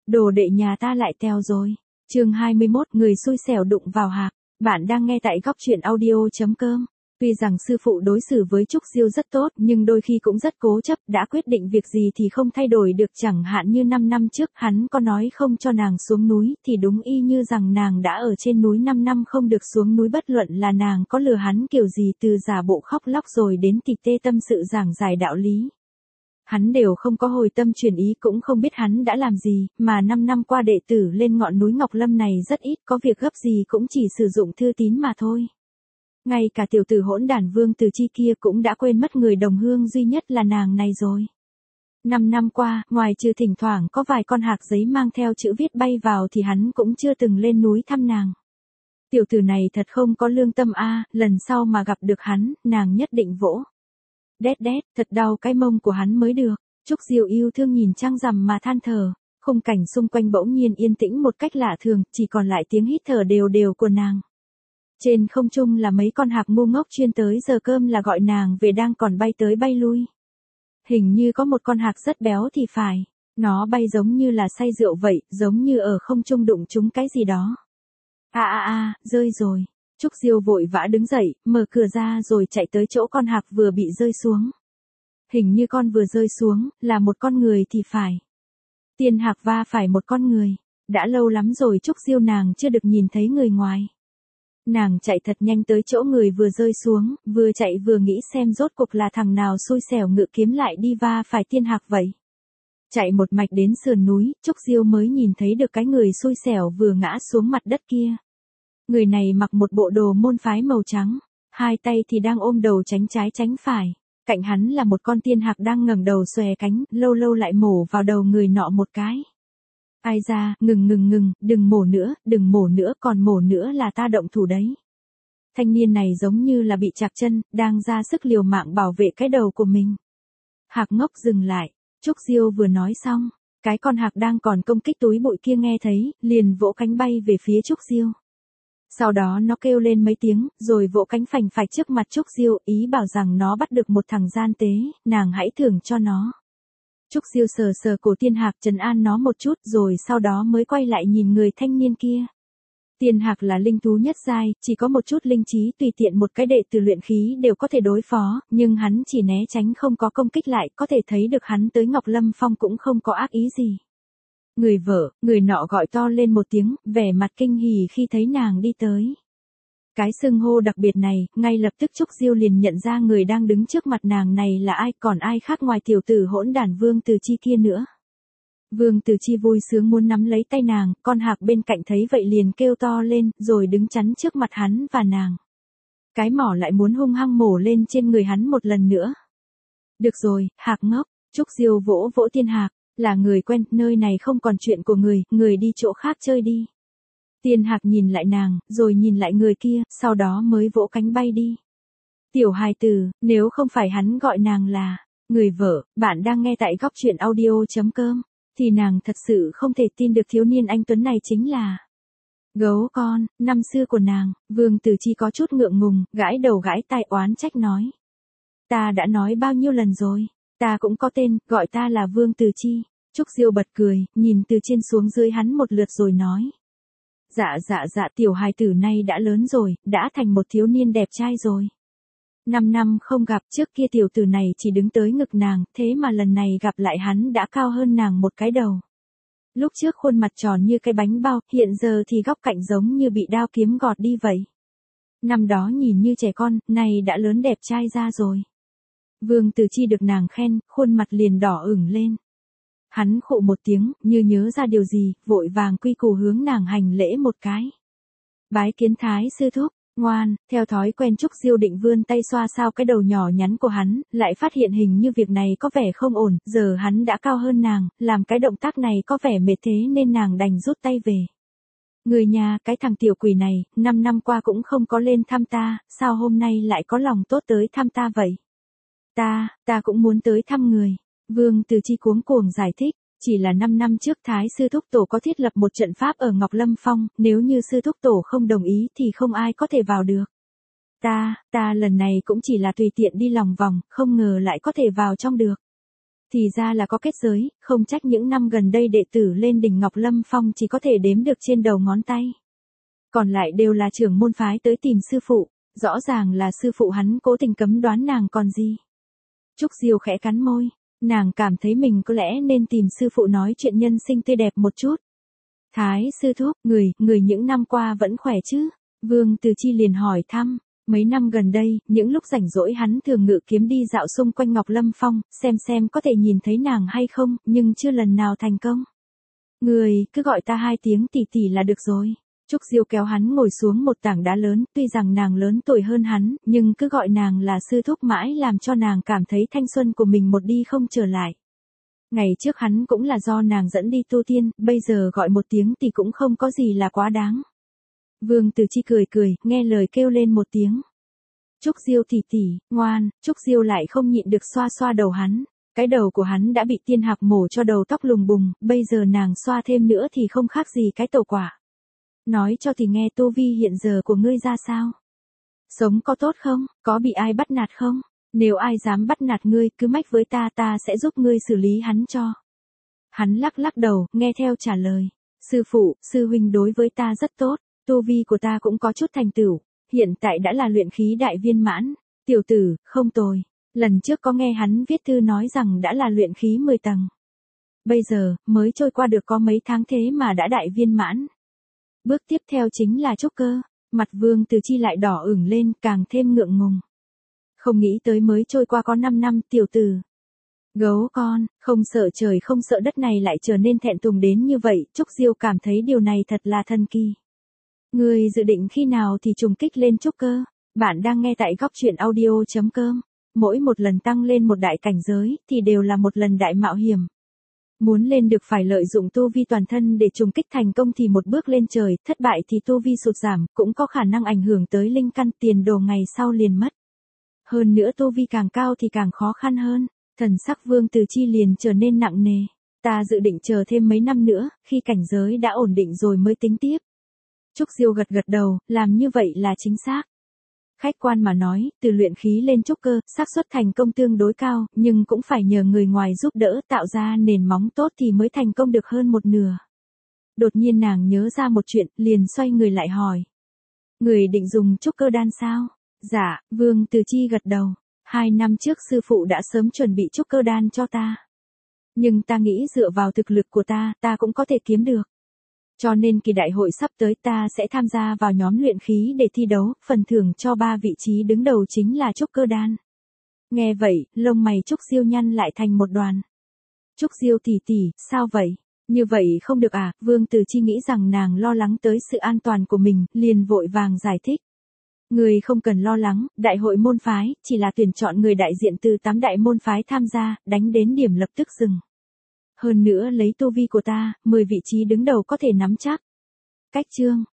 Đồ đệ nhà ta lại teo rồi. Chương 21, người xui xẻo đụng vào Hạc. Bạn đang nghe tại góc truyện audio.com. Tuy rằng sư phụ đối xử với Trúc Diêu rất tốt, nhưng đôi khi cũng rất cố chấp, đã quyết định việc gì thì không thay đổi được, chẳng hạn như 5 năm trước hắn có nói không cho nàng xuống núi, thì đúng y như rằng nàng đã ở trên núi 5 năm không được xuống núi, bất luận là nàng có lừa hắn kiểu gì, từ giả bộ khóc lóc rồi đến tịch tê tâm sự giảng giải đạo lý. Hắn đều không có hồi tâm chuyển ý, cũng không biết hắn đã làm gì, mà 5 năm qua đệ tử lên ngọn núi Ngọc Lâm này rất ít, có việc gấp gì cũng chỉ sử dụng thư tín mà thôi. Ngay cả tiểu tử hỗn đản Vương Từ Chi kia cũng đã quên mất người đồng hương duy nhất là nàng này rồi. 5 năm qua, ngoài trừ thỉnh thoảng có vài con hạc giấy mang theo chữ viết bay vào thì hắn cũng chưa từng lên núi thăm nàng. Tiểu tử này thật không có lương tâm a, lần sau mà gặp được hắn, nàng nhất định vỗ. Đét đét, thật đau cái mông của hắn mới được. Trúc Diêu yêu thương nhìn trăng rằm mà than thở, khung cảnh xung quanh bỗng nhiên yên tĩnh một cách lạ thường, chỉ còn lại tiếng hít thở đều đều của nàng. Trên không trung là mấy con hạc ngu ngốc chuyên tới giờ cơm là gọi nàng về, đang còn bay tới bay lui. Hình như có một con hạc rất béo thì phải, nó bay giống như là say rượu vậy, giống như ở không trung đụng trúng cái gì đó. Rơi rồi. Trúc Diêu vội vã đứng dậy, mở cửa ra rồi chạy tới chỗ con hạc vừa bị rơi xuống. Hình như con vừa rơi xuống, là một con người thì phải. Tiên hạc va phải một con người. Đã lâu lắm rồi Trúc Diêu nàng chưa được nhìn thấy người ngoài. Nàng chạy thật nhanh tới chỗ người vừa rơi xuống, vừa chạy vừa nghĩ xem rốt cuộc là thằng nào xui xẻo ngự kiếm lại đi va phải tiên hạc vậy. Chạy một mạch đến sườn núi, Trúc Diêu mới nhìn thấy được cái người xui xẻo vừa ngã xuống mặt đất kia. Người này mặc một bộ đồ môn phái màu trắng, hai tay thì đang ôm đầu tránh trái tránh phải. Cạnh hắn là một con tiên hạc đang ngẩng đầu xòe cánh, lâu lâu lại mổ vào đầu người nọ một cái. Ai ra, ngừng, đừng mổ nữa, còn mổ nữa là ta động thủ đấy. Thanh niên này giống như là bị chạc chân, đang ra sức liều mạng bảo vệ cái đầu của mình. Hạc ngốc dừng lại, Trúc Diêu vừa nói xong, cái con hạc đang còn công kích túi bụi kia nghe thấy, liền vỗ cánh bay về phía Trúc Diêu. Sau đó nó kêu lên mấy tiếng, rồi vỗ cánh phành phạch trước mặt Trúc Diêu, ý bảo rằng nó bắt được một thằng gian tế, nàng hãy thưởng cho nó. Trúc Diêu sờ sờ cổ tiên hạc trấn an nó một chút, rồi sau đó mới quay lại nhìn người thanh niên kia. Tiên hạc là linh thú nhất giai, chỉ có một chút linh trí, tùy tiện một cái đệ tử luyện khí đều có thể đối phó, nhưng hắn chỉ né tránh không có công kích lại, có thể thấy được hắn tới Ngọc Lâm Phong cũng không có ác ý gì. Người nọ gọi to lên một tiếng, vẻ mặt kinh hỉ khi thấy nàng đi tới. Cái xưng hô đặc biệt này, ngay lập tức Trúc Diêu liền nhận ra người đang đứng trước mặt nàng này là ai, còn ai khác ngoài tiểu tử hỗn đản Vương Từ Chi kia nữa. Vương Từ Chi vui sướng muốn nắm lấy tay nàng, con hạc bên cạnh thấy vậy liền kêu to lên, rồi đứng chắn trước mặt hắn và nàng. Cái mỏ lại muốn hung hăng mổ lên trên người hắn một lần nữa. Được rồi, hạc ngốc, Trúc Diêu vỗ vỗ tiên hạc, là người quen, nơi này không còn chuyện của người đi chỗ khác chơi đi. Tiên hạc nhìn lại nàng, rồi nhìn lại người kia, sau đó mới vỗ cánh bay đi. Tiểu hài tử, nếu không phải hắn gọi nàng là người vợ, bạn đang nghe tại góc truyện audio.com, thì nàng thật sự không thể tin được thiếu niên anh tuấn này chính là gấu con, năm xưa của nàng. Vương Từ Chi có chút ngượng ngùng, gãi đầu gãi tai oán trách nói. Ta đã nói bao nhiêu lần rồi, ta cũng có tên, gọi ta là Vương Từ Chi. Trúc Diêu bật cười, nhìn từ trên xuống dưới hắn một lượt rồi nói. Dạ, tiểu hài tử này đã lớn rồi, đã thành một thiếu niên đẹp trai rồi. 5 năm không gặp, trước kia tiểu tử này chỉ đứng tới ngực nàng, thế mà lần này gặp lại hắn đã cao hơn nàng một cái đầu. Lúc trước khuôn mặt tròn như cái bánh bao, hiện giờ thì góc cạnh giống như bị đao kiếm gọt đi vậy. Năm đó nhìn như trẻ con, nay đã lớn đẹp trai ra rồi. Vương Từ Chi được nàng khen, khuôn mặt liền đỏ ửng lên. Hắn khụ một tiếng, như nhớ ra điều gì, vội vàng quy củ hướng nàng hành lễ một cái. Bái kiến Thái sư thúc, ngoan. Theo thói quen Trúc Diêu định vươn tay xoa sao cái đầu nhỏ nhắn của hắn, lại phát hiện hình như việc này có vẻ không ổn, giờ hắn đã cao hơn nàng, làm cái động tác này có vẻ mệt thế nên nàng đành rút tay về. Người nhà, cái thằng tiểu quỷ này, 5 năm qua cũng không có lên thăm ta, sao hôm nay lại có lòng tốt tới thăm ta vậy? Ta cũng muốn tới thăm người. Vương Từ Chi cuống cuồng giải thích, chỉ là 5 năm trước Thái sư thúc tổ có thiết lập một trận pháp ở Ngọc Lâm Phong, nếu như sư thúc tổ không đồng ý thì không ai có thể vào được. Ta lần này cũng chỉ là tùy tiện đi lòng vòng, không ngờ lại có thể vào trong được. Thì ra là có kết giới, không trách những năm gần đây đệ tử lên đỉnh Ngọc Lâm Phong chỉ có thể đếm được trên đầu ngón tay. Còn lại đều là trưởng môn phái tới tìm sư phụ, rõ ràng là sư phụ hắn cố tình cấm đoán nàng còn gì. Trúc Diêu khẽ cắn môi, nàng cảm thấy mình có lẽ nên tìm sư phụ nói chuyện nhân sinh tươi đẹp một chút. Thái sư thúc, người những năm qua vẫn khỏe chứ? Vương Từ Chi liền hỏi thăm. Mấy năm gần đây, những lúc rảnh rỗi hắn thường ngự kiếm đi dạo xung quanh Ngọc Lâm Phong, xem có thể nhìn thấy nàng hay không, nhưng chưa lần nào thành công. Người, cứ gọi ta 2 tiếng tỷ tỷ là được rồi. Trúc Diêu kéo hắn ngồi xuống một tảng đá lớn, tuy rằng nàng lớn tuổi hơn hắn, nhưng cứ gọi nàng là sư thúc mãi làm cho nàng cảm thấy thanh xuân của mình một đi không trở lại. Ngày trước hắn cũng là do nàng dẫn đi tu tiên, bây giờ gọi một tiếng thì cũng không có gì là quá đáng. Vương Từ Chi cười, nghe lời kêu lên một tiếng. Trúc Diêu tỷ tỷ, ngoan. Trúc Diêu lại không nhịn được xoa xoa đầu hắn. Cái đầu của hắn đã bị tiên hạc mổ cho đầu tóc lùng bùng, bây giờ nàng xoa thêm nữa thì không khác gì cái tẩu quả. Nói cho thì nghe, tu vi hiện giờ của ngươi ra sao? Sống có tốt không? Có bị ai bắt nạt không? Nếu ai dám bắt nạt ngươi, cứ mách với ta sẽ giúp ngươi xử lý hắn cho. Hắn lắc đầu, nghe theo trả lời. Sư phụ, sư huynh đối với ta rất tốt, tu vi của ta cũng có chút thành tựu, hiện tại đã là luyện khí đại viên mãn. Tiểu tử, không tồi. Lần trước có nghe hắn viết thư nói rằng đã là luyện khí 10 tầng. Bây giờ, mới trôi qua được có mấy tháng thế mà đã đại viên mãn. Bước tiếp theo chính là trúc cơ. Mặt Vương Từ Chi lại đỏ ửng lên, càng thêm ngượng ngùng. Không nghĩ tới mới trôi qua có 5 năm, tiểu tử. Gấu con, không sợ trời không sợ đất này lại trở nên thẹn thùng đến như vậy. Trúc Diêu cảm thấy điều này thật là thần kỳ. Người dự định khi nào thì trùng kích lên trúc cơ? Bạn đang nghe tại góc truyện audio.com. Mỗi một lần tăng lên một đại cảnh giới thì đều là một lần đại mạo hiểm. Muốn lên được phải lợi dụng tu vi toàn thân để trùng kích thành công thì một bước lên trời, thất bại thì tu vi sụt giảm, cũng có khả năng ảnh hưởng tới linh căn, tiền đồ ngày sau liền mất. Hơn nữa tu vi càng cao thì càng khó khăn hơn. Thần sắc Vương Từ Chi liền trở nên nặng nề. Ta dự định chờ thêm mấy năm nữa, khi cảnh giới đã ổn định rồi mới tính tiếp. Trúc Diêu gật đầu, làm như vậy là chính xác. Khách quan mà nói, từ luyện khí lên trúc cơ, xác suất thành công tương đối cao, nhưng cũng phải nhờ người ngoài giúp đỡ tạo ra nền móng tốt thì mới thành công được hơn một nửa. Đột nhiên nàng nhớ ra một chuyện, liền xoay người lại hỏi. Người định dùng trúc cơ đan sao? Dạ, Vương Từ Chi gật đầu. 2 năm trước sư phụ đã sớm chuẩn bị trúc cơ đan cho ta. Nhưng ta nghĩ dựa vào thực lực của ta cũng có thể kiếm được. Cho nên kỳ đại hội sắp tới ta sẽ tham gia vào nhóm luyện khí để thi đấu, phần thưởng cho 3 vị trí đứng đầu chính là trúc cơ đan. Nghe vậy, lông mày Trúc Diêu nhăn lại thành một đoàn. Trúc Diêu tỷ tỷ, sao vậy? Như vậy không được à? Vương Từ Chi nghĩ rằng nàng lo lắng tới sự an toàn của mình, liền vội vàng giải thích. Người không cần lo lắng, đại hội môn phái, chỉ là tuyển chọn người đại diện từ 8 đại môn phái tham gia, đánh đến điểm lập tức dừng. Hơn nữa lấy tu vi của ta, 10 vị trí đứng đầu có thể nắm chắc. Cách chương,